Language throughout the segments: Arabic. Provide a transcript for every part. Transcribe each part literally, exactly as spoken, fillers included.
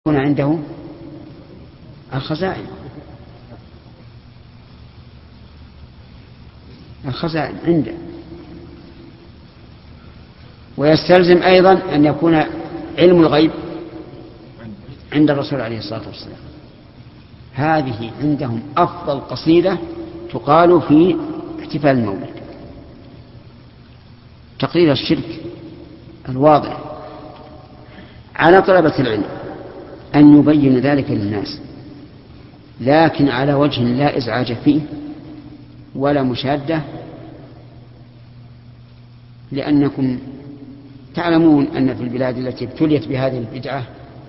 يكون عنده الخزائن الخزائن عنده. ويستلزم أيضا أن يكون علم الغيب عند الرسول عليه الصلاة والسلام. هذه عندهم أفضل قصيدة تقال في احتفال المولد، تقرير الشرك الواضح على طلبة العلم أن يبين ذلك للناس، لكن على وجه لا إزعاج فيه ولا مشادة، لأنكم تعلمون أن في البلاد التي ابتليت بهذه البدعة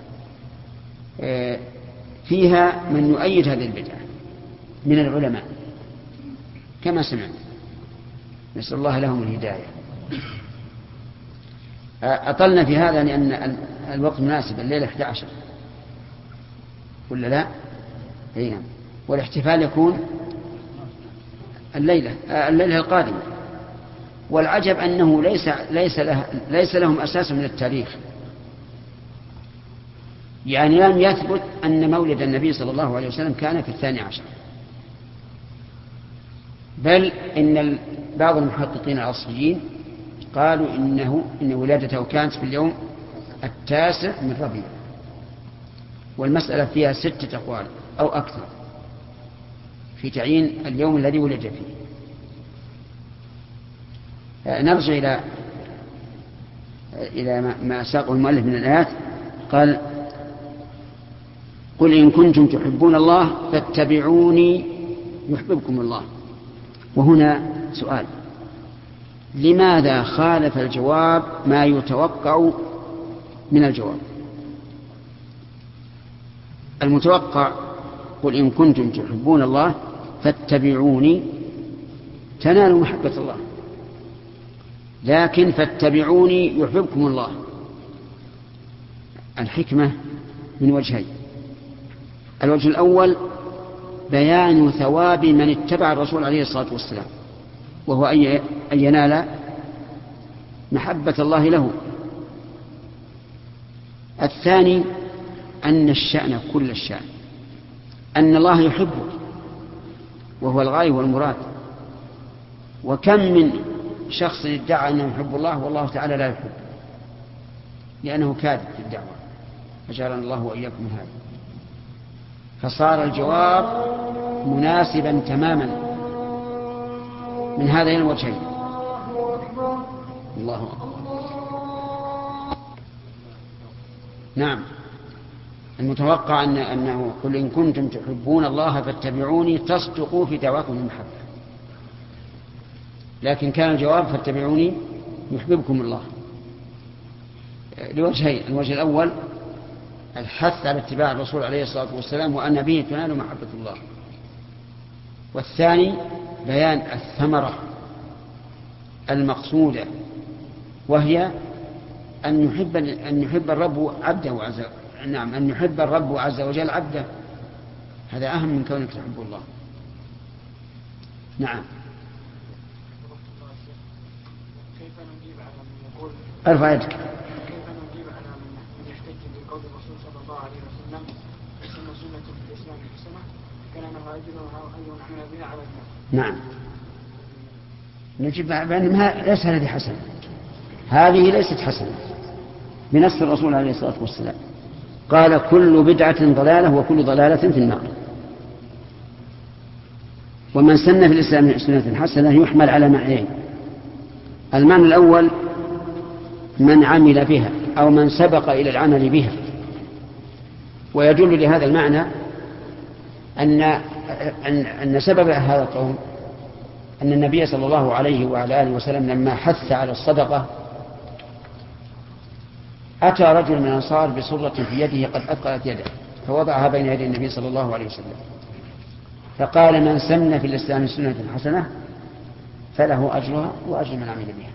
فيها من يؤيد هذه البدعة من العلماء كما سمعنا، نسأل الله لهم الهداية. أطلنا في هذا لأن الوقت مناسب، الليلة إحدى عشر ولا لا؟ أيام. والاحتفال يكون الليلة الليلة القادمة. والعجب أنه ليس ليس له ليس لهم أساس من التاريخ، يعني لم يثبت أن مولد النبي صلى الله عليه وسلم كان في الثاني عشر، بل إن بعض المحققين الأصليين قالوا إنه إن ولادته كانت في اليوم التاسع من ربيع، والمسألة فيها ستة أقوال أو أكثر في تعيين اليوم الذي ولد فيه. نرجع إلى إلى ما ساقه المؤلف من الآيات. قال: قل إن كنتم تحبون الله فاتبعوني يحببكم الله. وهنا سؤال: لماذا خالف الجواب ما يتوقع من الجواب؟ المتوقع قل إن كنتم تحبون الله فاتبعوني تنالوا محبة الله، لكن فاتبعوني يحببكم الله. الحكمة من وجهين: الوجه الأول بيان ثواب من اتبع الرسول عليه الصلاة والسلام، وهو أن ينال محبة الله له. الثاني أن الشأن كل الشأن أن الله يحبه، وهو الغاية والمراد. وكم من شخص ادعى أنه يحب الله والله تعالى لا يحب، لأنه كاذب في الدعوة، أجعلنا الله وإياكم من هذا. فصار الجواب مناسبا تماما من هذين الوجهين. الله أكبر. نعم، المتوقع أن أنه قل إن كنتم تحبون الله فاتبعوني تصدقوا في دعواكم المحبة، لكن كان الجواب فاتبعوني يحببكم الله لوجهين: الوجه الأول الحث على اتباع الرسول عليه الصلاة والسلام وأن به تنال محبة الله، والثاني بيان الثمرة المقصودة، وهي أن يحب أن يحب الرب عبده عز نعم أن يحب الرب عز وجل عبده. هذا أهم من كونك تحب الله. نعم. كيف نجيب على من يقول ارفع يدك. كيف نجيب على من يحتج بقول الرسول صلى الله عليه وسلم: سنة سنة في الإسلام حسنة كان له أجرها وأجر عمل بها على الناس؟ نعم، نجيب بأنها ليس هذه حسنة، هذه ليست حسنة بنص الرسول عليه الصلاة والسلام. قال: كل بدعة ضلالة وكل ضلالة في النار. ومن سن في الإسلام سنة حسنة يحمل على معنيين: المعنى الأول من عمل بها أو من سبق إلى العمل بها. ويدل لهذا المعنى أن أن سبب هذا القول أن النبي صلى الله عليه وعلى آله وسلم لما حث على الصدقة أتى رجل من الأنصار بصرة في يده قد أثقلت يده، فوضعها بين يدي النبي صلى الله عليه وسلم، فقال: من سن في الإسلام سنة حسنة فله أجرها وأجر من عمل بها.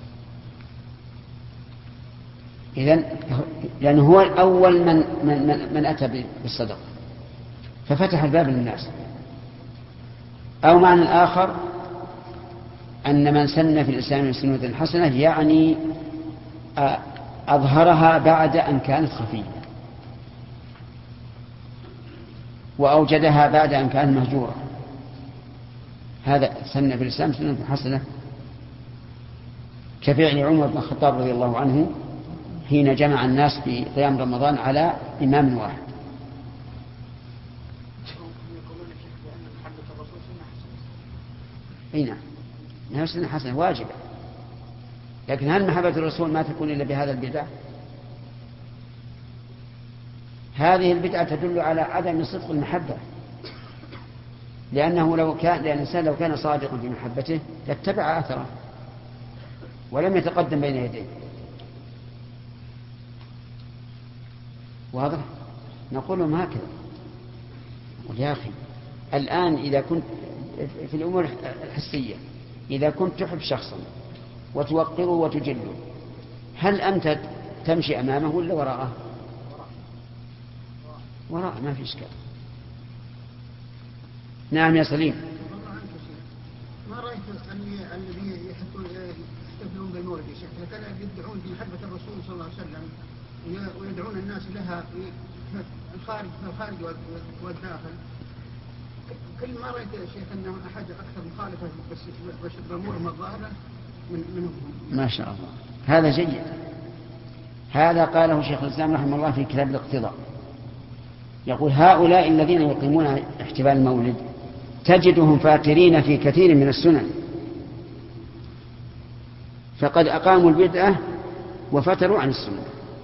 إذن لأنه هو الأول من, من, من, من أتى بالصدقة ففتح الباب للناس. أو معنى آخر أن من سن في الإسلام سنة حسنة يعني أظهرها بعد أن كانت خفية، وأوجدها بعد أن كانت مهجورة، هذا سنة في الإسلام سنة حسنة، كفعل عمر بن الخطاب رضي الله عنه حين جمع الناس في قيام رمضان على إمام واحد. اي نعم، انها سنة حسنة واجبة، لكن هل محبة الرسول ما تكون إلا بهذا البدع؟ هذه البدعة تدل على عدم صدق المحبة، لأنه لو كان لأن الإنسان لو كان صادقا في محبته لاتبع أثره ولم يتقدم بين يديه. واضح؟ نقول لهم هكذا. يا أخي الآن إذا كنت في الأمور الحسية، إذا كنت تحب شخصا وتوقره وتجله، هل أنت تمشي أمامه ولا وراءه؟ وراء، ما في إشكال. نعم يا سليم. ما رأيت الذين يحتفلون بالمولد يا شيخ كانوا يدعون بمحبة الرسول صلى الله عليه وسلم ويدعون الناس لها في الخارج في الخارج والداخل، كل ما رأيت يا شيخ أنه أحد أكثر مخالفة بس بأمورهم الظاهرة من منهم. ما شاء الله، هذا جيد. هذا قاله شيخ الإسلام رحمه الله في كتاب الاقتضاء، يقول هؤلاء الذين يقيمون احتفال المولد تجدهم فاكرين في كثير من السنن، فقد أقاموا البدعة وفتروا عن السنة.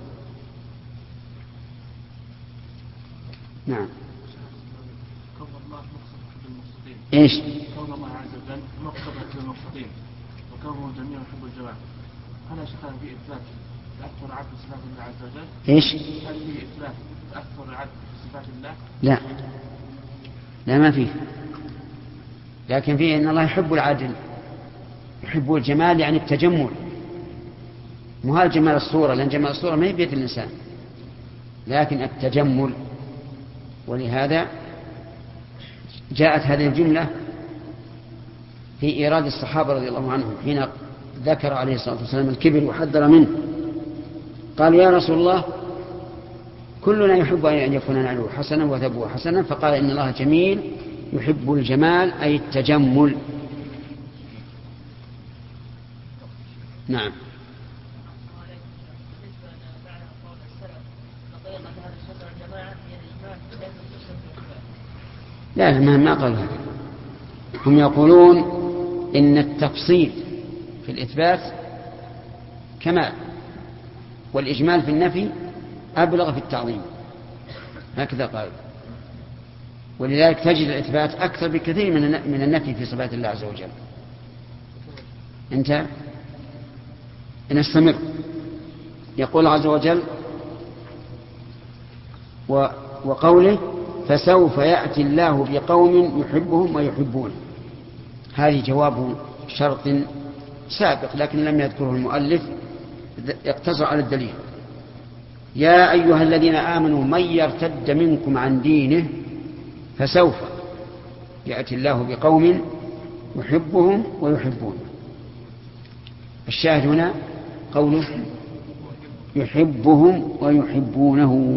نعم. كون الله مقصد المقصدين. ايش؟ كون الله عز وجل مقصد المقصدين وكونه جميع يحب الجماعة، هل يا شيخ في إثبات تأثر عبد بصفات الله عز وجل؟ ايش؟ هل في إثبات تأثر عبد بصفات الله؟ لا لا ما فيه، لكن فيه ان الله يحب العدل، يحب الجمال يعني التجمل، مو هذا جمال الصورة، لأن جمال الصورة ما هي بيد الإنسان، لكن التجمل. ولهذا جاءت هذه الجملة في إيراد الصحابة رضي الله عنهم حين ذكر عليه الصلاة والسلام الكبر وحذر منه، قالوا يا رسول الله كلنا يحب أن يكون نعله حسنا وثوبه حسنا، فقال إن الله جميل يحب الجمال أي التجمل. نعم. لا ما قالوا هذا، هم يقولون إن التفصيل في الإثبات كمال، والإجمال في النفي أبلغ في التعظيم، هكذا قالوا. ولذلك تجد الإثبات أكثر بكثير من النفي في صفات الله عز وجل. انت نستمر. يقول عز وجل وقوله فسوف يأتي الله بقوم يحبهم ويحبونه، هذه جواب شرط سابق لكن لم يذكره المؤلف، يقتصر على الدليل. يا أيها الذين آمنوا من يرتد منكم عن دينه فسوف يأتي الله بقوم يحبهم ويحبونه. الشاهد هنا قوله يحبهم ويحبونه،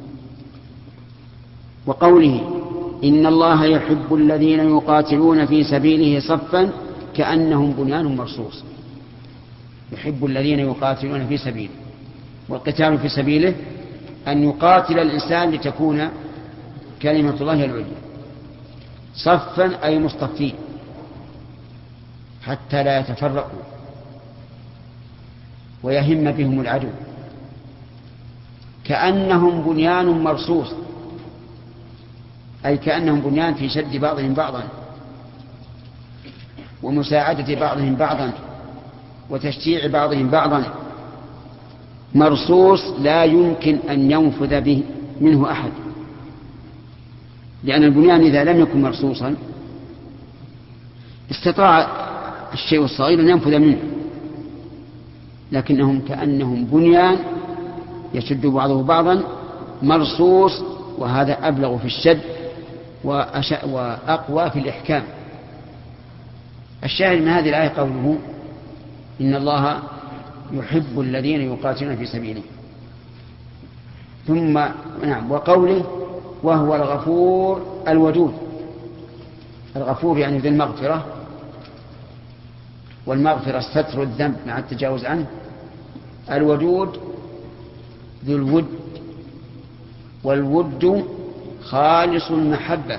وقوله إن الله يحب الذين يقاتلون في سبيله صفا كأنهم بنيان مرصوص. يحب الذين يقاتلون في سبيله، والقتال في سبيله أن يقاتل الإنسان لتكون كلمة الله العليا، صفا أي مصطفين حتى لا يتفرقوا ويهم بهم العدو، كأنهم بنيان مرصوص أي كأنهم بنيان في شد بعضهم بعضا ومساعدة بعضهم بعضا وتشجيع بعضهم بعضا، مرصوص لا يمكن أن ينفذ به منه أحد، لأن البنيان إذا لم يكن مرصوصا استطاع الشيء الصغير أن ينفذ منه، لكنهم كأنهم بنيان يشد بعضه بعضا مرصوص، وهذا أبلغ في الشد وأقوى في الإحكام. الشاهد من هذه الآية قوله إن الله يحب الذين يقاتلون في سبيله، ثم نعم وقوله وهو الغفور الودود. الغفور يعني ذي المغفرة، والمغفرة ستر الذنب مع التجاوز عنه. الودود ذو الود، والود خالص المحبة.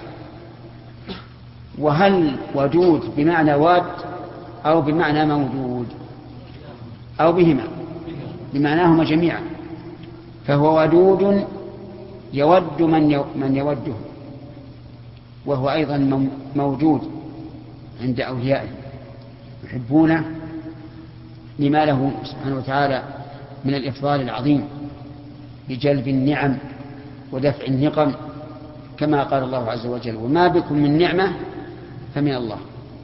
وهل ودود بمعنى واد أو بمعنى موجود أو بهما؟ بمعناهما جميعا. فهو ودود يود من يوده، وهو أيضا موجود عند أوليائه يحبونه لما له سبحانه وتعالى من الإفضال العظيم بجلب النعم ودفع النقم، كما قال الله عز وجل: وما بكم من نعمة فمن الله.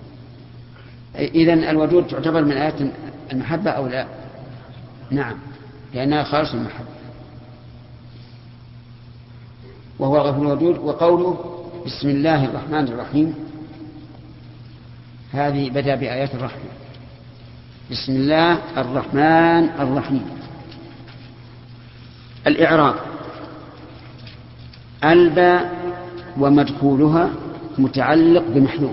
إذن الودود تعتبر من آيات المحبة أو لا؟ نعم، لأنها خالص المحبة. وهو الغفور الودود. وقوله بسم الله الرحمن الرحيم، هذه بدأ بآيات الرحمة. بسم الله الرحمن الرحيم. الإعراب: الباء ومدخولها متعلق بمحذوف،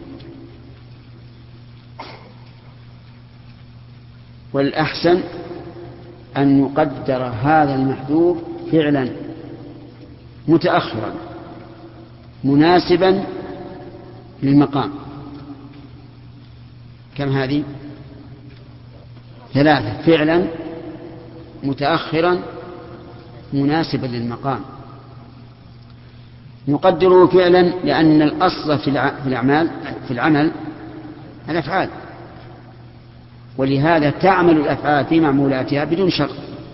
والأحسن أن يقدر هذا المحذوف فعلا متأخرا مناسبا للمقام. كم هذه؟ ثلاثة: فعلا متأخرا مناسبا للمقام. نقدره فعلا لأن الأصل في الأعمال في العمل الأفعال، ولهذا تعمل الأفعال في معمولاتها بدون شرط،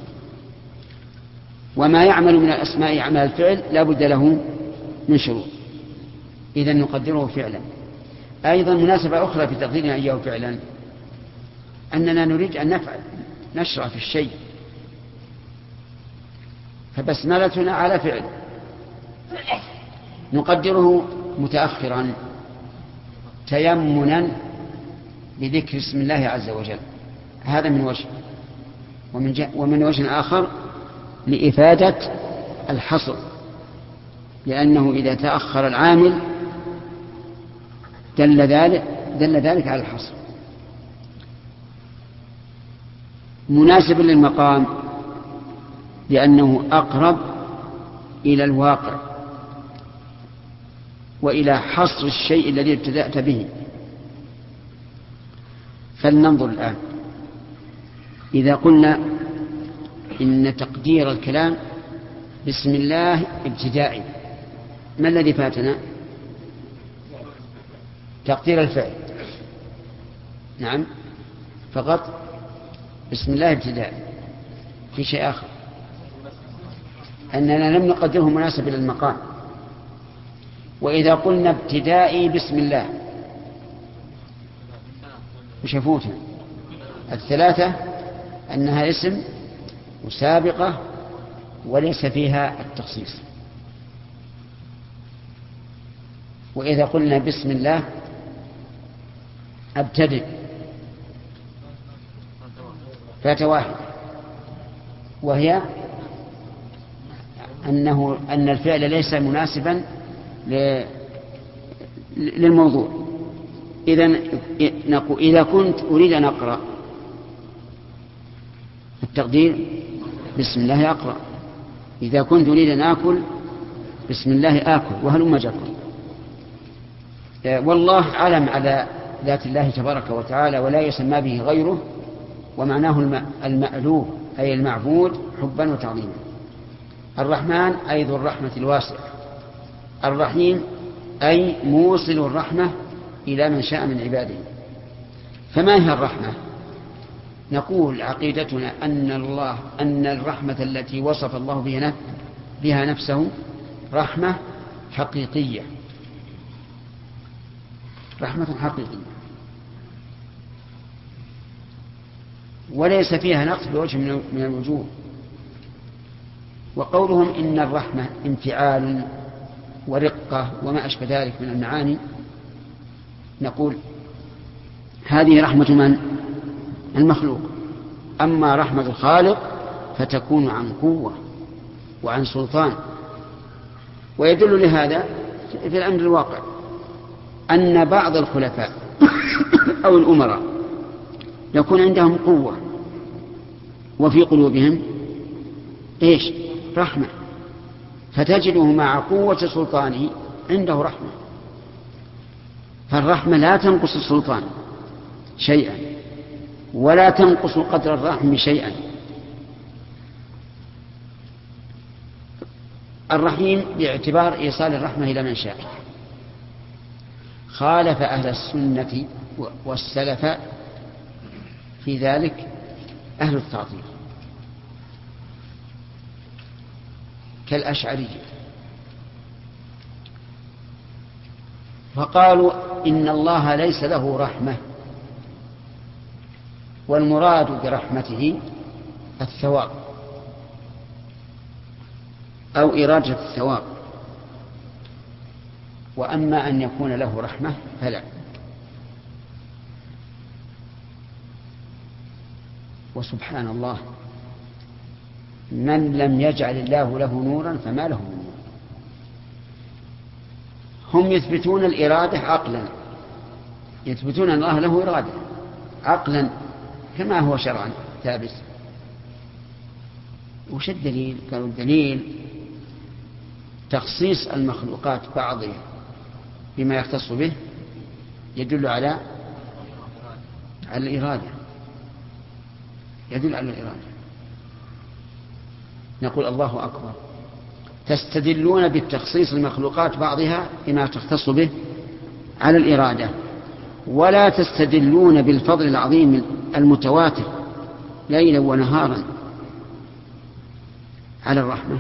وما يعمل من الأسماء أعمال الفعل لا بد له من شروط. إذن نقدره فعلا. أيضا مناسبة أخرى في تقديرنا إياه فعلا أننا نريد أن نفعل نشرع في الشيء، فبسملتنا على فعل نقدره متأخرا تيمنا بذكر اسم الله عز وجل. هذا من وجه، ومن, ومن وجه آخر لإفادة الحصر، لأنه إذا تأخر العامل دل ذلك, دل ذلك على الحصر. مناسب للمقام لأنه أقرب إلى الواقع وإلى حصر الشيء الذي ابتدأت به. فلننظر الآن. إذا قلنا إن تقدير الكلام بسم الله ابتدائي، ما الذي فاتنا؟ تقدير الفعل. نعم، فقط بسم الله ابتدائي. في شيء آخر، أننا لم نقدره مناسب للمقام. وإذا قلنا ابتدائي بسم الله وشفوتها الثلاثة أنها اسم وسابقة وليس فيها التخصيص. وإذا قلنا بسم الله ابتدئ فات واحد، وهي أنه أن الفعل ليس مناسبا للموضوع. إذن نقول إذا كنت أريد أن أقرأ التقدير بسم الله أقرأ، إذا كنت أريد أن آكل بسم الله آكل، وهلم جرا. والله علم على ذات الله تبارك وتعالى ولا يسمى به غيره، ومعناه المألوه أي المعبود حبا وتعظيما. الرحمن أي ذو الرحمة الواسعة، الرحيم أي موصل الرحمة إلى من شاء من عباده. فما هي الرحمة؟ نقول عقيدتنا أن الله أن الرحمة التي وصف الله بها نفسه رحمة حقيقية، رحمة حقيقية وليس فيها نقص بوجه من الوجوه. وقولهم إن الرحمة انفعال ورقة وما أشبه ذلك من المعاني، نقول هذه رحمة من؟ المخلوق. أما رحمة الخالق فتكون عن قوة وعن سلطان، ويدل لهذا في الأمر الواقع أن بعض الخلفاء أو الأمراء يكون عندهم قوة وفي قلوبهم إيش؟ رحمة، فتجده مع قوة سلطانه عنده رحمة. فالرحمة لا تنقص السلطان شيئا ولا تنقص قدر الرحم شيئا. الرحيم باعتبار إيصال الرحمة إلى من شاء. خالف أهل السنة والسلف في ذلك أهل التعطيل كالأشعرية، فقالوا إن الله ليس له رحمة، والمراد برحمته الثواب أو إرادة الثواب، وأما أن يكون له رحمة فلا. وسبحان الله، من لم يجعل الله له نورا فما له من نور. هم يثبتون الإرادة عقلا، يثبتون أن الله له إرادة عقلا كما هو شرعا ثابت. وش الدليل؟ قالوا الدليل تخصيص المخلوقات بعضها بما يختص به يدل على على الإرادة، يدل على الإرادة. نقول الله أكبر، تستدلون بالتخصيص المخلوقات بعضها بما تختص به على الإرادة، ولا تستدلون بالفضل العظيم المتواتر ليلا ونهارا على الرحمة.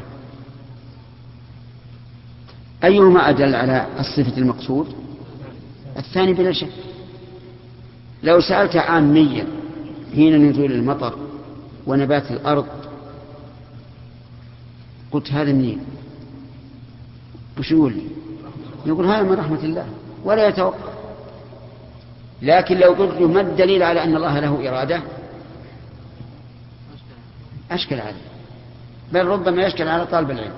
أيهما أدل على الصفة المقصود؟ الثاني بلا شك. لو سألت عاميا حين نزول المطر ونبات الأرض قلت هذا منين؟ وش يقول لي؟ يقول هذا من رحمة الله ولا يتوقع. لكن لو قلت له ما الدليل على أن الله له إرادة أشكل عليه، بل ربما يشكل على طالب العلم.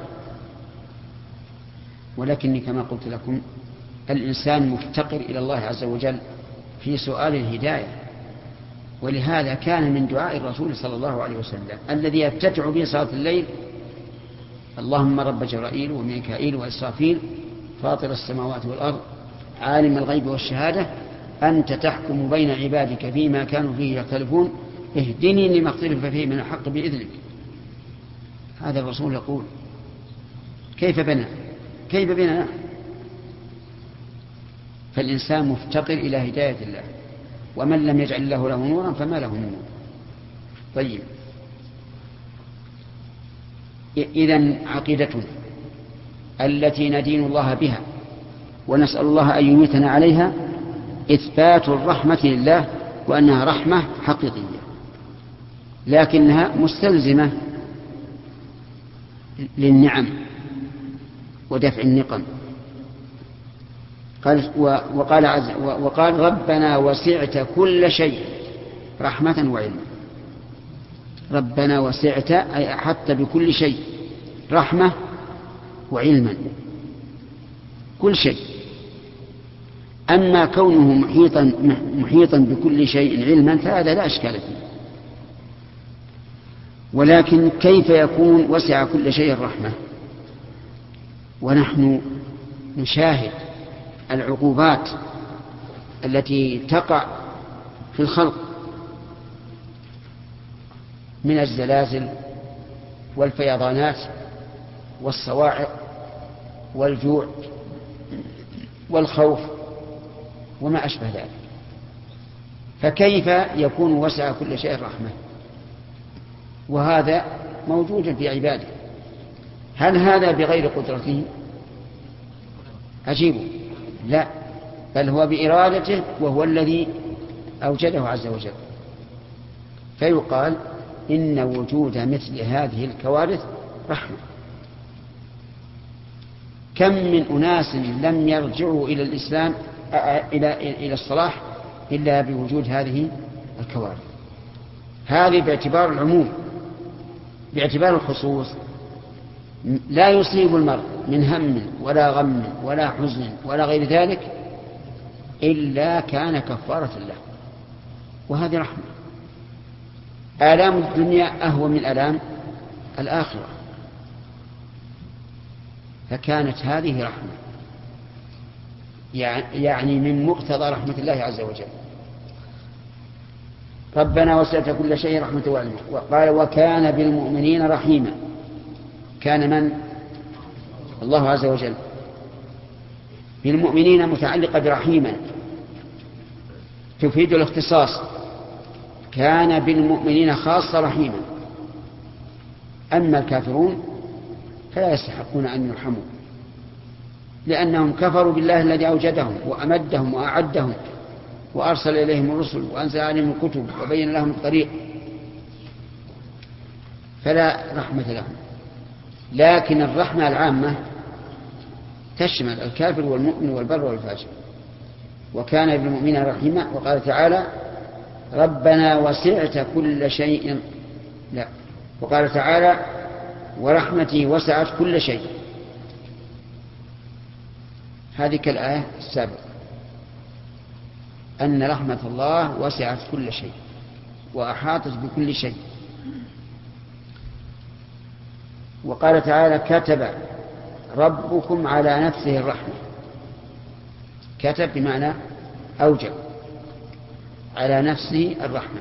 ولكني كما قلت لكم الإنسان مفتقر إلى الله عز وجل في سؤال الهداية، ولهذا كان من دعاء الرسول صلى الله عليه وسلم الذي يفتتح به صلاة الليل: اللهم رب جبرائيل وميكائيل وإسرافيل فاطر السماوات والأرض عالم الغيب والشهادة أنت تحكم بين عبادك فيما كانوا فيه يختلفون اهدني لما اختلف فيه من الحق بإذنك. هذا الرسول يقول. كيف بنا كيف بنا نحن؟ فالإنسان مفتقر إلى هداية الله، ومن لم يجعل الله له نورا فما له من نور. طيب، إذن عقيدتنا التي ندين الله بها ونسأل الله أن يميتنا عليها إثبات الرحمة لله، وأنها رحمة حقيقية لكنها مستلزمة للنعم ودفع النقم. قال وقال, عز وقال ربنا وسعت كل شيء رحمة وعلما. ربنا وسعت أي أحطت بكل شيء رحمة وعلما، كل شيء. أما كونه محيطا, محيطا بكل شيء علما فهذا لا أشكال فيه. ولكن كيف يكون وسع كل شيء رحمة ونحن نشاهد العقوبات التي تقع في الخلق من الزلازل والفيضانات والصواعق والجوع والخوف وما أشبه ذلك؟ فكيف يكون وسع كل شيء رحمة وهذا موجود في عباده؟ هل هذا بغير قدرته؟ عجيب، لا، بل هو بإرادته، وهو الذي أوجده عز وجل. فيقال إن وجود مثل هذه الكوارث رحمة. كم من أناس لم يرجعوا إلى الإسلام إلى إلى الصلاح إلا بوجود هذه الكوارث. هذه باعتبار العموم. باعتبار الخصوص لا يصيب المرء من هم ولا غم ولا حزن ولا غير ذلك إلا كان كفارة له، وهذه رحمة. آلام الدنيا أهون من آلام الآخرة، فكانت هذه رحمة، يعني من مقتضى رحمة الله عز وجل. ربنا وسعت كل شيء رحمة وعلما، وقال وكان بالمؤمنين رحيما. كان من؟ الله عز وجل. بالمؤمنين متعلقة برحيما تفيد الاختصاص، كان بالمؤمنين خاصة رحيما. أما الكافرون فلا يستحقون أن يرحموا، لأنهم كفروا بالله الذي أوجدهم وأمدهم وأعدهم وأرسل إليهم الرسل وأنزل عليهم الكتب وبين لهم الطريق، فلا رحمة لهم. لكن الرحمة العامة تشمل الكافر والمؤمن والبر والفاجر. وكان بالمؤمنين رحيما. وقال تعالى ربنا وسعت كل شيء، لا، وقال تعالى ورحمتي وسعت كل شيء. هذه كالآية السابقة أن رحمة الله وسعت كل شيء وأحاطت بكل شيء. وقال تعالى كتب ربكم على نفسه الرحمة. كتب بمعنى أوجب على نفسه الرحمة.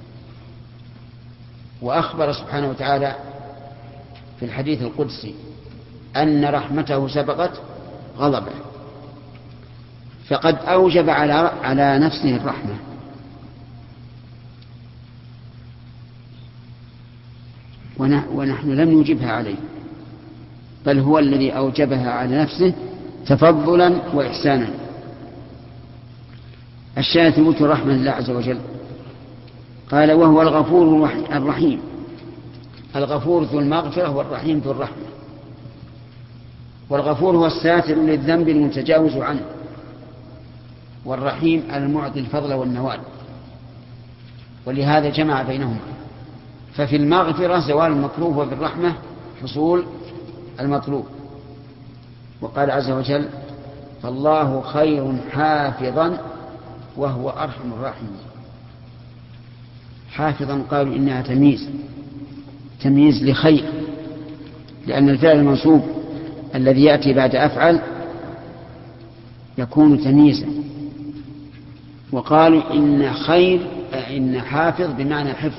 وأخبر سبحانه وتعالى في الحديث القدسي أن رحمته سبقت غضبه، فقد أوجب على على نفسه الرحمة. ونحن لم نوجبها عليه، بل هو الذي أوجبها على نفسه تفضلا وإحسانا. الشاهد ثبوت الرحمة لله عز وجل. قال وهو الغفور الرحيم. الغفور ذو المغفرة والرحيم ذو الرحمة. والغفور هو الساتر للذنب المتجاوز عنه، والرحيم المعطي الفضل والنوال، ولهذا جمع بينهما. ففي المغفرة زوال المكروه، وفي الرحمة حصول المطلوب. وقال عز وجل فالله خير حافظا وهو أرحم الراحمين. حافظا قالوا إنها تمييز تمييز لخير، لأن الفعل المنصوب الذي يأتي بعد أفعل يكون تمييزا. وقالوا إن خير إن حافظ بمعنى حفظ،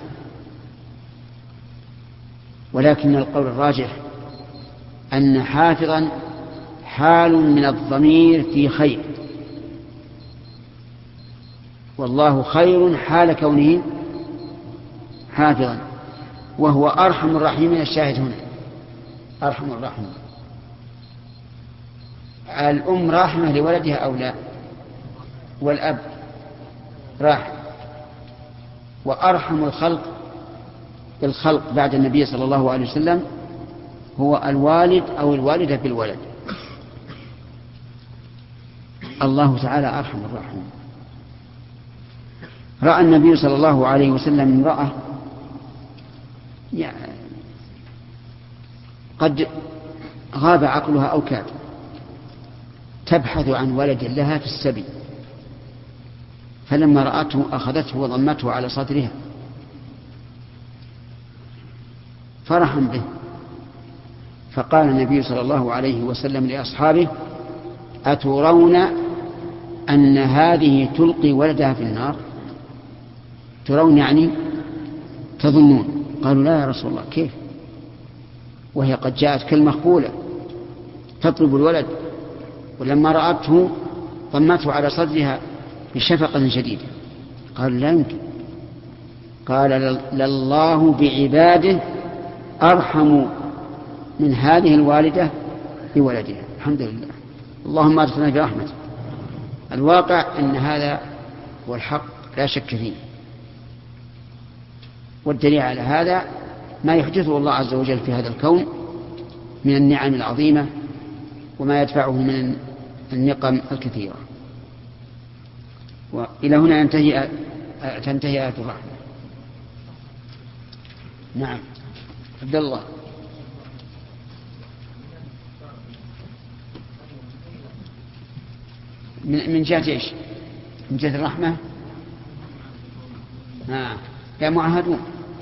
ولكن القول الراجح أن حافظا حال من الضمير في خير، والله خير حال كونه حافظا، وهو أرحم الراحمين. الشاهد هنا أرحم الراحمين. الأم راحمة لولدها أو لا؟ والأب راحم. وأرحم الخلق بالخلق بعد النبي صلى الله عليه وسلم هو الوالد أو الوالدة بالولد. الله تعالى أرحم الراحمين. رأى النبي صلى الله عليه وسلم امرأة يعني قد غاب عقلها أو كاد تبحث عن ولد لها في السبي، فلما رأته أخذته وضمته على صدرها فرحا به. فقال النبي صلى الله عليه وسلم لأصحابه أترون أن هذه تلقي ولدها في النار؟ ترون يعني تظنون. قالوا لا يا رسول الله، كيف وهي قد جاءت كالمخبولة تطلب الولد، ولما رأته ضمته على صدرها بشفقة شديدة. قالوا لا يمكن. قال لله بعباده أرحم من هذه الوالدة بولدها. الحمد لله، اللهم أدخلنا برحمتك. الواقع أن هذا هو الحق لا شك فيه، والدليل على هذا ما يحدثه الله عز وجل في هذا الكون من النعم العظيمة وما يدفعه من النقم الكثيرة. وإلى هنا ينتهي تنتهي آية الرحمة. نعم عبد الله. من, من جهة إيش؟ من جهة الرحمة. آه. لا معاهدون،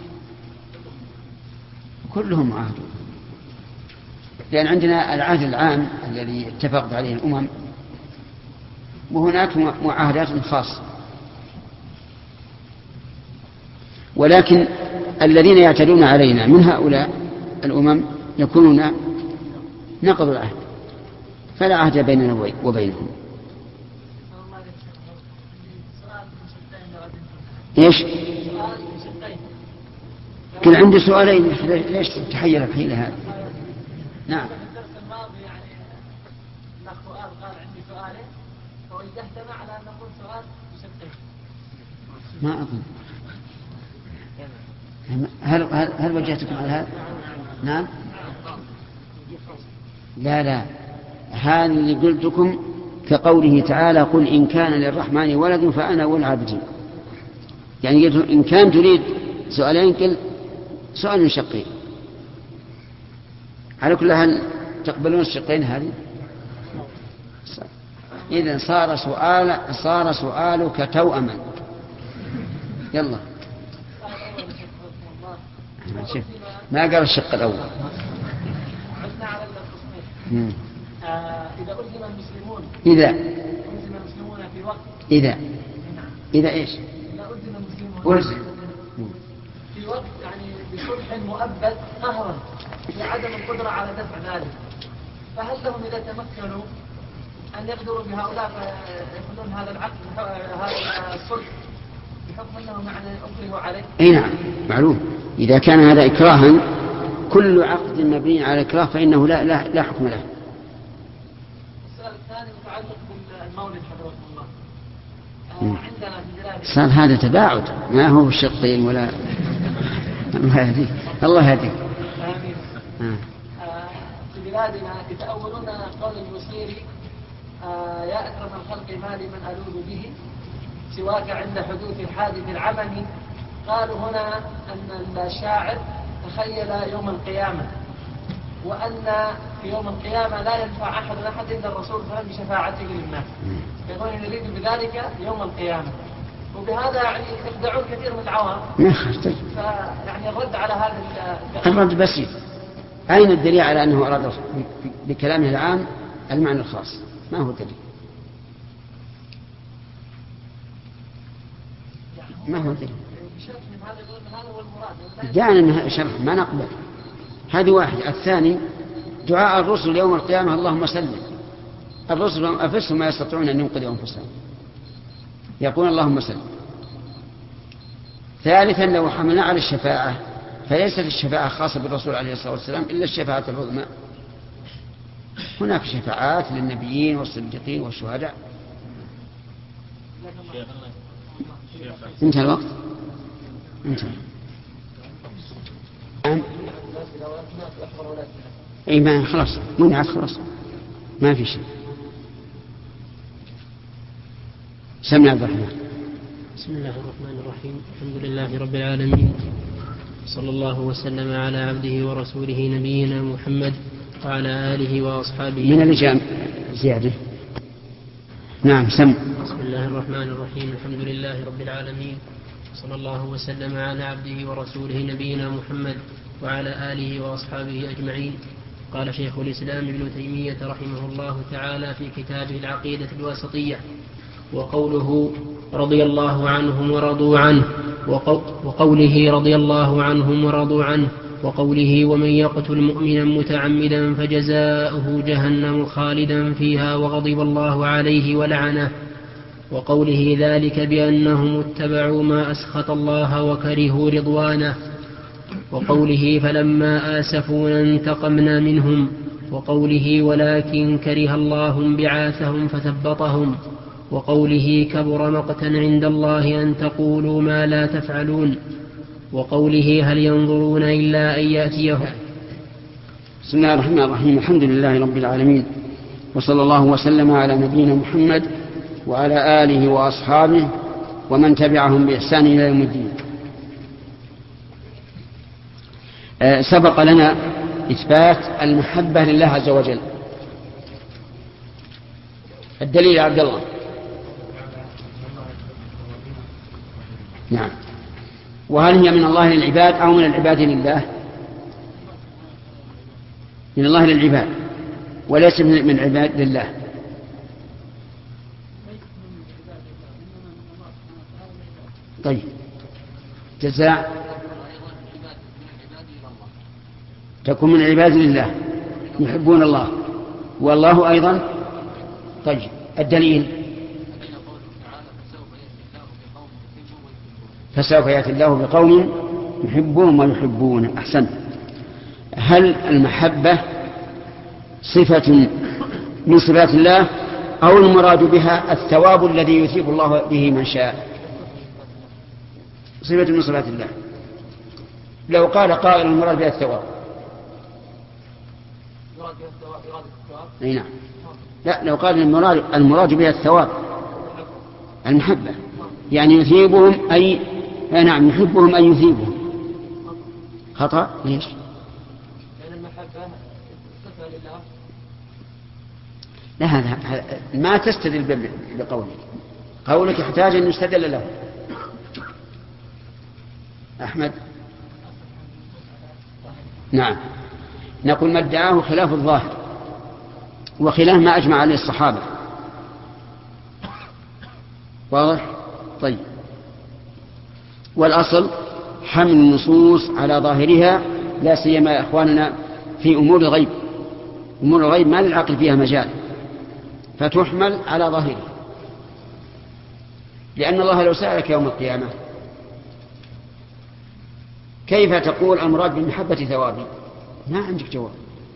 كلهم معاهدون، لأن عندنا العهد العام الذي اتفقت عليه الأمم، وهناك معاهدات خاصة. ولكن الذين يعتدون علينا من هؤلاء الأمم يكونون نقضوا العهد، فلا عهد بيننا وبينهم. ايش؟ كان عندي سؤالين، ليش تحير الحيلة هذه؟ نعم. الدرس الماضي يعني الأخ فؤاد قال عندي سؤالين، فوجهتنا على أن نقول سؤال بشقين. ما أظن. هل هل هل وجهتكم على هذا؟ نعم. لا لا، هذا اللي قلتكم كقوله تعالى: قل إن كان للرحمن ولد فأنا أول العابدين. يعني إن كان تريد سؤالين قل سؤال شقين. على كل حال تقبلون الشقين هذه؟ إذن صار سؤال صار سؤالك توأما. يلا. شوف ما قال الشق الأول. عدنا على التصنيف. إذا ألزم المسلمون إذا ألزم المسلمون في وقت إذا إذا إيش؟ إذا ألزم المسلمون ألزم في وقت يعني بصلح مؤبد قهرا لعدم القدرة على دفع ذلك، فهل لهم إذا تمكنوا أن يقدروا بهؤلاء يأخذون هذا العقد هذا الصلح بحكم أنهم يعني أكرهوا عليه؟ أي نعم، معلوم. إذا كان هذا إكراها، كل عقد مبني على إكراه فإنه لا لا لا حكم له. السؤال الثاني متعلق بالمولد حضرة الله. آه عندنا في بلاد صار هذا تباعد، ما هو الشقين ولا الله يهديك. الله يهديك. آمين. آه في بلادنا يتأولون قول البوصيري: آه يا أكرم الخلق ما لمن ألوذ به سواك عند حدوث الحادث العممي. قالوا هنا أن الشاعر تخيل يوم القيامة، وأن في يوم القيامة لا ينفع أحد أحد إلا الرسول صلى الله عليه وسلم بشفاعته للناس، يقولون يريد بذلك يوم القيامة، وبهذا يعني يخدعون كثير من العوام. فيعني الرد على هذا الرد بسيط. أين الدليل على أنه أراد بكلامه العام المعنى الخاص؟ ما هو الدليل؟ ما هو الدليل؟ جاءنا شرح ما نقبل. هذه واحد. الثاني دعاء الرسل يوم القيامة: اللهم سلم. الرسل أنفسهم ما يستطيعون أن ينقذوا أنفسهم، يقول اللهم سلم. ثالثا لو حملنا على الشفاعة، فليست الشفاعة خاصة بالرسول عليه الصلاة والسلام إلا الشفاعة العظمى. هناك شفاعات للنبيين والصديقين والشهداء. انتهى الوقت. انتهى. اي ما خلاص منعت خلاص ما في شيء. سمع عبد الرحمن. بسم الله الرحمن الرحيم. الحمد لله رب العالمين، صلى الله وسلم على عبده ورسوله نبينا محمد وعلى آله وأصحابه. من اللجام زيادة. نعم سمع. بسم الله الرحمن الرحيم. الحمد لله رب العالمين، صلى الله وسلم على عبده ورسوله نبينا محمد وعلى آله وأصحابه أجمعين. قال شيخ الإسلام ابن تيمية رحمه الله تعالى في كتابه العقيدة الواسطية: وقوله رضي الله عنهم ورضوا عنه، وقوله رضي الله عنهم ورضوا عنه وقوله: ومن يقتل مؤمنا متعمدا فجزاؤه جهنم خالدا فيها وغضب الله عليه ولعنه، وقوله: ذلك بأنهم اتبعوا ما أسخط الله وكرهوا رضوانه، وقوله: فلما آسفونا انتقمنا منهم، وقوله: ولكن كره الله انبعاثهم فثبطهم، وقوله: كبر مقتا عند الله أن تقولوا ما لا تفعلون، وقوله: هل ينظرون إلا أن يأتيهم. بسم الله الرحمن الرحيم. الحمد لله رب العالمين، وصلى الله وسلم على نبينا محمد وعلى آله وأصحابه ومن تبعهم بإحسان إلى يوم الدين. أه سبق لنا إثبات المحبة لله عز وجل. الدليل يا عبد الله. نعم. وهل هي من الله للعباد أو من العباد لله؟ من الله للعباد وليس من العباد لله. طيب جزاء تكون من العباد لله يحبون الله والله أيضا. طيب الدليل فسوف يأتي الله بقوم يحبون ويحبون. أحسن. هل المحبة صفة من صفات الله أو المراد بها الثواب الذي يثيب الله به من شاء؟ صفة من صفات الله. لو قال قائل المراد بها الثواب. أي نعم. لا لو قال المراد, المراد بها الثواب المحبة يعني يثيبهم أي نعم يحبهم أي يثيبهم. خطأ. ليش؟ لأن المحبة صفة لله. لا هذا ما تستدل بقولك. قولك يحتاج أن يستدل له. أحمد. نعم. نقول ما ادعاه خلاف الظاهر وخلاف ما أجمع عليه الصحابة. واضح؟ طيب. والأصل حمل النصوص على ظاهرها لا سيما يا إخواننا في أمور الغيب. أمور الغيب ما للعقل فيها مجال فتحمل على ظاهرها. لأن الله لو سألك يوم القيامة كيف تقول المراد بالمحبة ثوابي ما عندك جواب.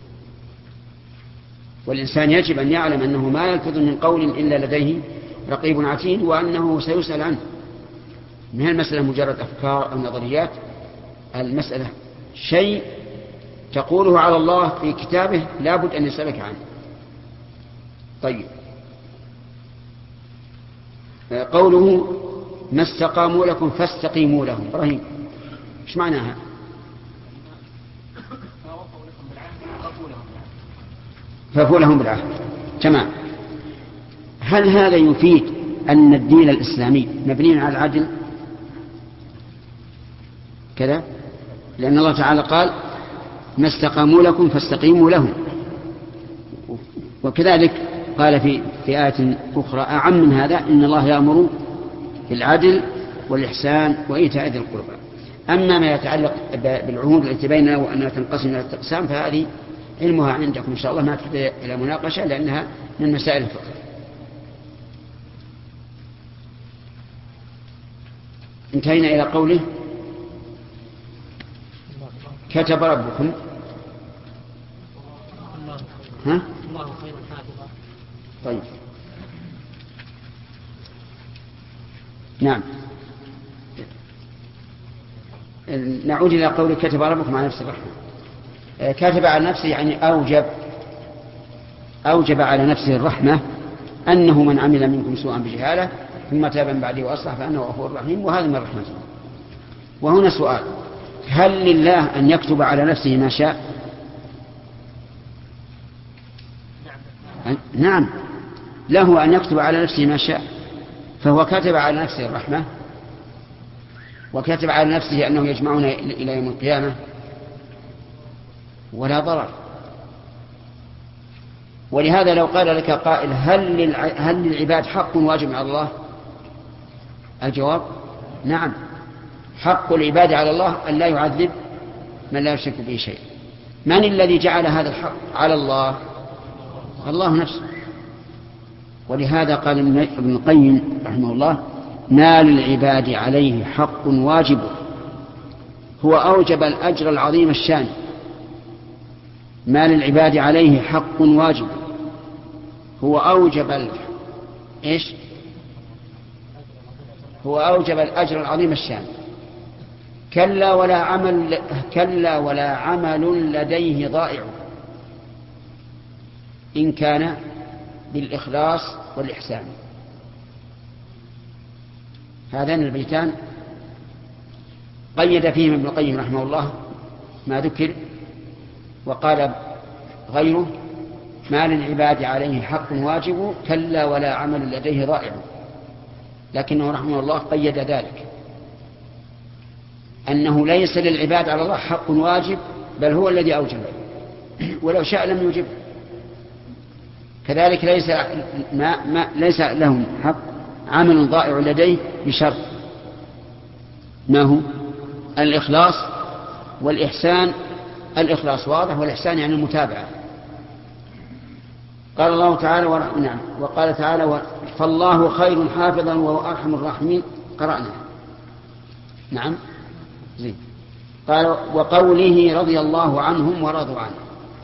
والإنسان يجب أن يعلم أنه ما يلفظ من قول إلا لديه رقيب عتيد وأنه سيسأل عنه. من المسألة مجرد أفكار أو نظريات. المسألة شيء تقوله على الله في كتابه لا بد أن يسألك عنه. طيب قوله ما استقاموا لكم فاستقيموا لهم. إبراهيم إيش معناها؟ فافوا لهم بالعهد. تمام. هل هذا يفيد أن الدين الإسلامي مبني على العدل كذا؟ لأن الله تعالى قال ما استقاموا لكم فاستقيموا لهم. وكذلك قال في في آية أخرى أعم من هذا إن الله يأمر بالعدل والإحسان وإيتاء ذي القربى. أما ما يتعلق بالعهود التي بيننا وأنها تنقسم إلى الأقسام فهذه علمها عندكم إن شاء الله ما تحتاج إلى مناقشة لأنها من مسائل الفقه. انتهينا إلى قوله كتب ربكم. ها؟ الله خير حافظا. طيب نعم. نعود إلى قوله كتب ربكم على نفسه الرحمة. كتب على نفسه يعني أوجب أوجب على نفسه الرحمة أنه من عمل منكم سوءا بجهالة ثم تاب من بعده وأصلح فأنه غفور رحيم وهذا من رحمته. وهنا سؤال هل لله أن يكتب على نفسه ما شاء؟ نعم له أن يكتب على نفسه ما شاء. فهو كتب على نفسه الرحمة وكتب على نفسه أنه يجمعنا إلى يوم القيامة ولا ضرر. ولهذا لو قال لك قائل هل هل للعباد حق واجب على الله؟ الجواب نعم. حق العباد على الله أن لا يعذب من لا يشرك به شيء. من الذي جعل هذا الحق على الله؟ الله نفسه. ولهذا قال ابن القيم رحمه الله ما للعباد عليه حق واجب هو أوجب الأجر العظيم الشان. ما للعباد عليه حق واجب هو أوجب ال... إيش هو أوجب الأجر العظيم الشان. كلا ولا عمل كلا ولا عمل لديه ضائع إن كان بالإخلاص والإحسان. هذان البيتان قيد فيهم ابن القيم رحمه الله ما ذكر وقال غيره ما للعباد عليه حق واجب كلا ولا عمل لديه ضائع. لكنه رحمه الله قيد ذلك أنه ليس للعباد على الله حق واجب، بل هو الذي أوجبه، ولو شاء لم يوجبه. كذلك ليس, ما ما ليس لهم حق عمل ضائع لديه بشرط، ما هو الإخلاص والإحسان. الإخلاص واضح، والإحسان يعني المتابعة. قال الله تعالى و... نعم وقال تعالى و... فالله خير حافظا وهو أرحم الراحمين. قرأنا نعم زين. قال وقوله رضي الله عنهم ورضوا عنه.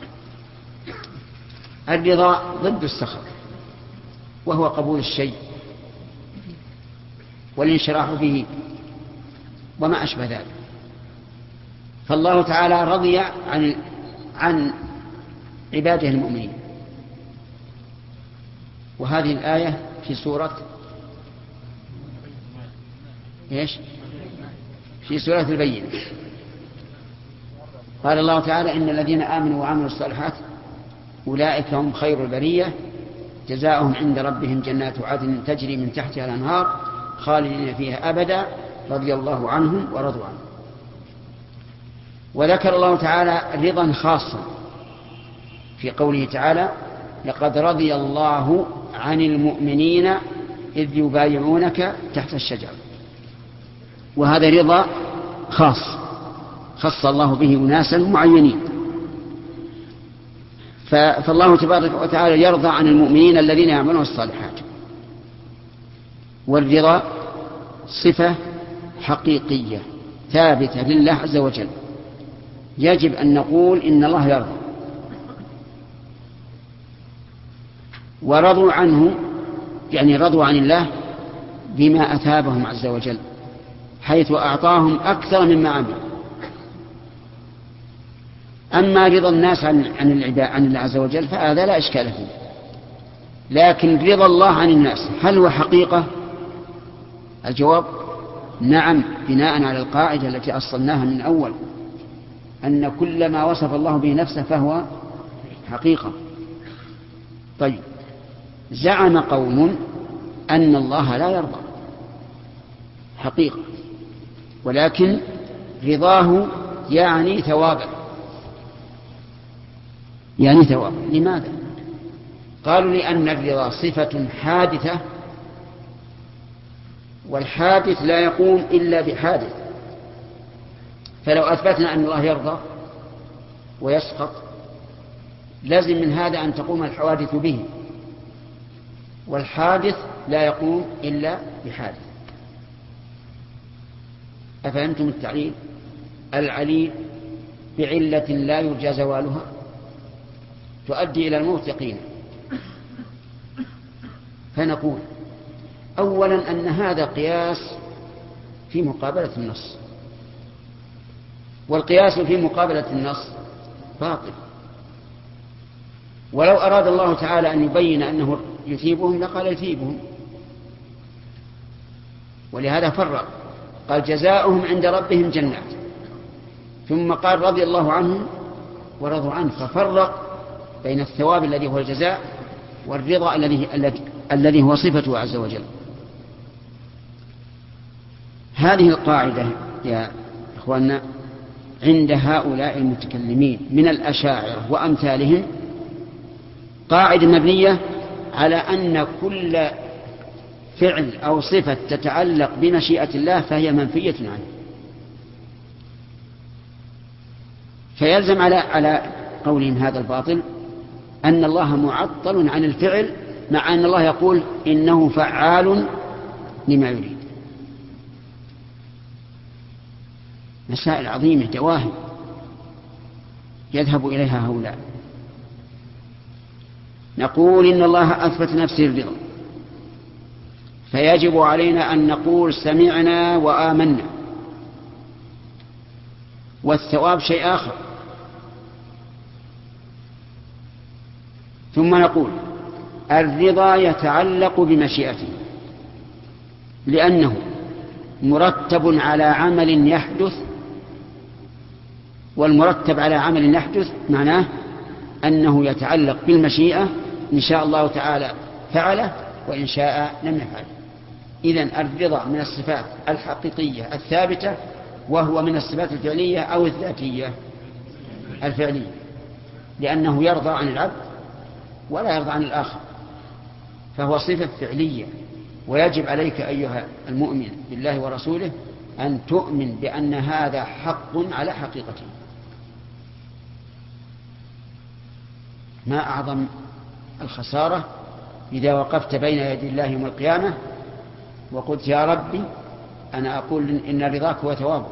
الرضا ضد السخط، وهو قبول الشيء والانشراح به وما أشبه ذلك. فالله تعالى رضي عن عن عباده المؤمنين. وهذه الآية في سورة إيش؟ في سورة البينة. قال الله تعالى إن الذين آمنوا وعملوا الصالحات أولئك هم خير البرية جزاؤهم عند ربهم جنات عدن تجري من تحتها الأنهار خالدين فيها أبدا رضي الله عنهم ورضوا عنه. وذكر الله تعالى رضا خاصا في قوله تعالى لقد رضي الله عن المؤمنين إذ يبايعونك تحت الشجرة. وهذا رضا خاص خص الله به أناسا معينين. فالله تبارك وتعالى يرضى عن المؤمنين الذين يعملون الصالحات. والرضا صفة حقيقية ثابتة لله عز وجل، يجب أن نقول إن الله يرضى. ورضوا عنه يعني رضوا عن الله بما أثابهم عز وجل، حيث أعطاهم أكثر مما عملوا. أما رضا الناس عن عن العباد عن الله عز وجل فهذا لا إشكال فيه، لكن رضا الله عن الناس هل هو حقيقة؟ الجواب نعم، بناء على القاعدة التي أصلناها من أول أن كل ما وصف الله به نفسه فهو حقيقة. طيب، زعم قوم أن الله لا يرضى حقيقة، ولكن رضاه يعني ثوابا، يعني ثواب. لماذا؟ قالوا لأن الرضا صفة حادثة، والحادث لا يقوم إلا بحادث. فلو أثبتنا أن الله يرضى ويسخط لازم من هذا أن تقوم الحوادث به، والحادث لا يقوم إلا بحادث. أفهمتم التعليل؟ العليل بعلة لا يرجى زوالها تؤدي إلى الموت يقينا. فنقول أولا أن هذا قياس في مقابلة النص، والقياس في مقابلة النص باطل. ولو أراد الله تعالى أن يبين أنه يثيبهم لقال يثيبهم، ولهذا فرق، قال جزاؤهم عند ربهم جنات، ثم قال رضي الله عنهم ورضوا عنه، ففرق بين الثواب الذي هو الجزاء والرضا الذي الذي هو صفته عز وجل. هذه القاعدة يا إخواننا عند هؤلاء المتكلمين من الأشاعرة وأمثالهم قاعدة مبنية على أن كل فعل أو صفة تتعلق بمشيئة الله فهي منفية عنه. فيلزم على على قولهم هذا الباطل أن الله معطل عن الفعل، مع أن الله يقول إنه فعال لما يريد. مسائل عظيمة جواهر يذهب إليها هؤلاء. نقول إن الله أثبت نفسه الرضا، فيجب علينا أن نقول سمعنا وآمنا، والثواب شيء آخر. ثم نقول الرضا يتعلق بمشيئته، لأنه مرتب على عمل يحدث، والمرتب على عمل يحدث معناه أنه يتعلق بالمشيئة، إن شاء الله تعالى فعله وإن شاء لم يفعل. إذن الرضا من الصفات الحقيقية الثابتة وهو من الصفات الفعلية أو الذاتية؟ الفعلية، لأنه يرضى عن العبد ولا يرضى عن الآخر، فهو صفة فعلية. ويجب عليك أيها المؤمن بالله ورسوله أن تؤمن بأن هذا حق على حقيقته. ما أعظم الخسارة إذا وقفت بين يدي الله يوم القيامة وقلت يا ربي أنا أقول إن رضاك هو ثوابك.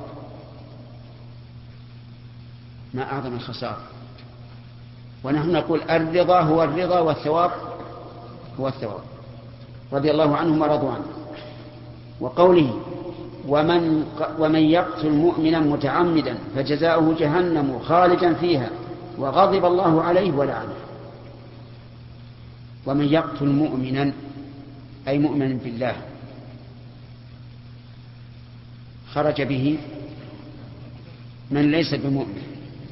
ما أعظم الخسارة. ونحن نقول الرضا هو الرضا والثواب هو الثواب، رضي الله عنهم ورضوا عنه. وقوله ومن, ومن يقتل مؤمنا متعمدا فجزاؤه جهنم خالدا فيها وغضب الله عليه ولعنه. ومن يقتل مؤمنا أي مؤمنا بالله خرج به من ليس بمؤمن،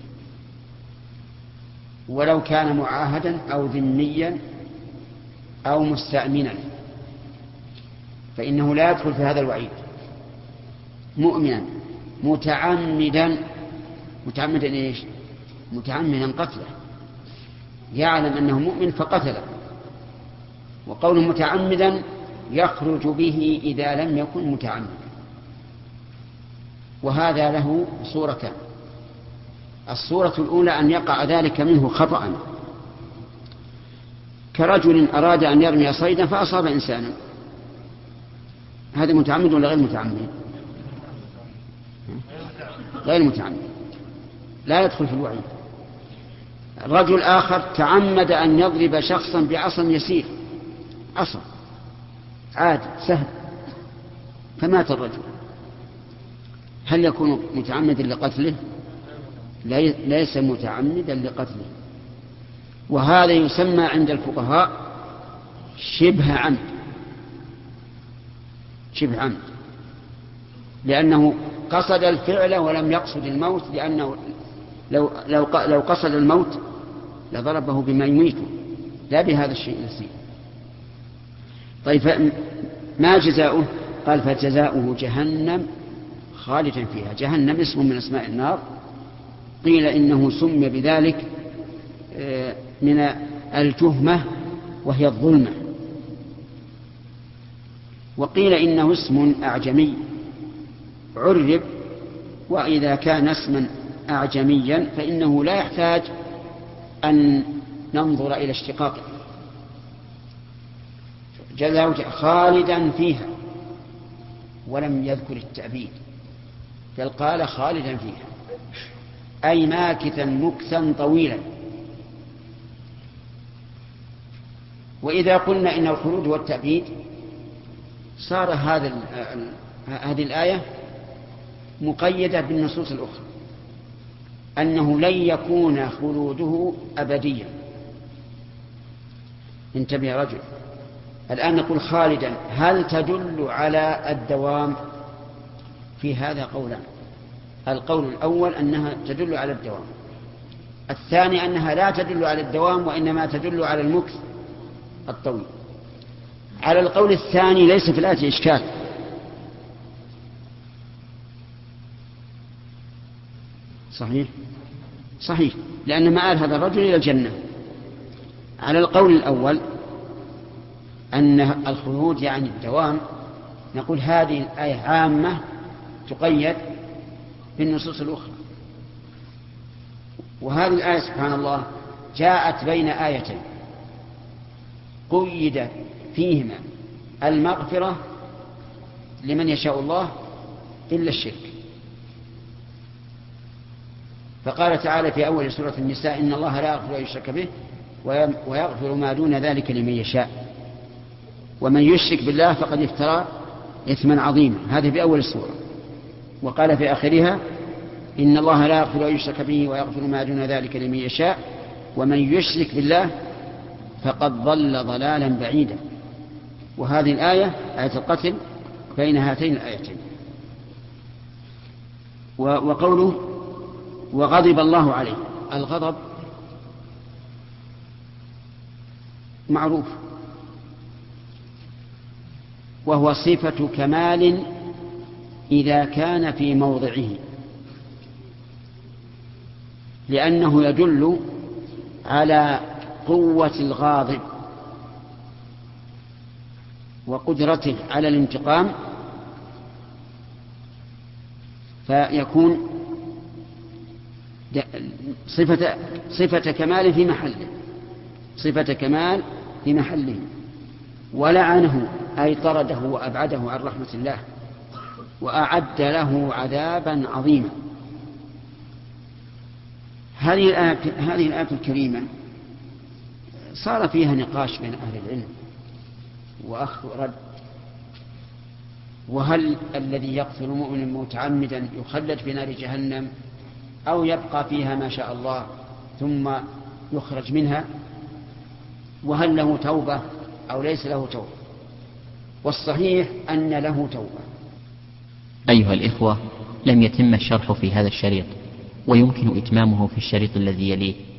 ولو كان معاهدا أو ذميا أو مستأمنا فإنه لا يدخل في هذا الوعيد. مؤمنا متعمدا، متعمدا إيش؟ متعمدا قتله، يعلم أنه مؤمن فقتله. وقوله متعمدا يخرج به إذا لم يكن متعمدا. وهذا له صورتان. الصورة الأولى أن يقع ذلك منه خطأ، كرجل أراد أن يرمي صيدا فأصاب إنسانا، هذا متعمد ولا غير متعمد؟ غير متعمد، لا يدخل في الوعيد. رجل آخر تعمد أن يضرب شخصا بعصا يسير، عصا عادي سهل، فمات الرجل، هل يكون متعمدا لقتله؟ ليس متعمدا لقتله. وهذا يسمى عند الفقهاء شبه عمد، شبه عمد، لأنه قصد الفعل ولم يقصد الموت، لأنه لو, لو, لو قصد الموت لضربه بما يميته لا بهذا الشيء اليسير. طيب ما جزاؤه؟ قال فجزاؤه جهنم خالدا فيها. جهنم اسم من اسماء النار، قيل إنه سمي بذلك من الجهمة وهي الظلمة، وقيل إنه اسم أعجمي عرب، وإذا كان اسما أعجميا فإنه لا يحتاج أن ننظر إلى اشتقاقه. جزاء خالدا فيها، ولم يذكر التأبيد، بل قال خالدا فيها أي ماكثا مكثا طويلا. وإذا قلنا إن الخلود والتأبيد صار هذا هذه الآية مقيدة بالنصوص الأخرى، أنه لن يكون خلوده أبديا. انتبه يا رجل، الآن نقول خالدا، هل تدل على الدوام؟ في هذا قولان. القول الأول أنها تدل على الدوام، الثاني أنها لا تدل على الدوام وإنما تدل على المكث الطويل. على القول الثاني ليس في الآية إشكال، صحيح صحيح لأن مآل هذا الرجل إلى الجنة. على القول الأول أن الخلود يعني الدوام، نقول هذه الآية عامة تقيد بالنصوص الأخرى. وهذه الآية سبحان الله جاءت بين آيتين قيد فيهما المغفرة لمن يشاء الله إلا الشرك. فقال تعالى في أول سورة النساء إن الله لا يغفر أن يشرك به ويغفر ما دون ذلك لمن يشاء، ومن يشرك بالله فقد افترى إثما عظيما. هذه في أول السورة. وقال في آخرها إن الله لا يغفر أن يشرك به ويغفر ما دون ذلك لمن يشاء ومن يشرك بالله فقد ضل ضلالا بعيدا. وهذه الآية آية القتل بين هاتين الآيتين. وقوله وغضب الله عليه، الغضب معروف وهو صفة كمال إذا كان في موضعه، لأنه يدل على قوة الغاضب وقدرته على الانتقام، فيكون صفة, صفة كمال في محله، صفة كمال في محله. ولعنه أي طرده وأبعده عن رحمة الله، وأعد له عذابا عظيما. هذه الآية, هذه الآية الكريمة صار فيها نقاش بين أهل العلم وأخذ ورد، وهل الذي يقتل مؤمنا متعمدا يخلد في نار جهنم أو يبقى فيها ما شاء الله ثم يخرج منها، وهل له توبة أو ليس له توبة؟ والصحيح أن له توبة. أيها الإخوة، لم يتم الشرح في هذا الشريط، ويمكن إتمامه في الشريط الذي يليه.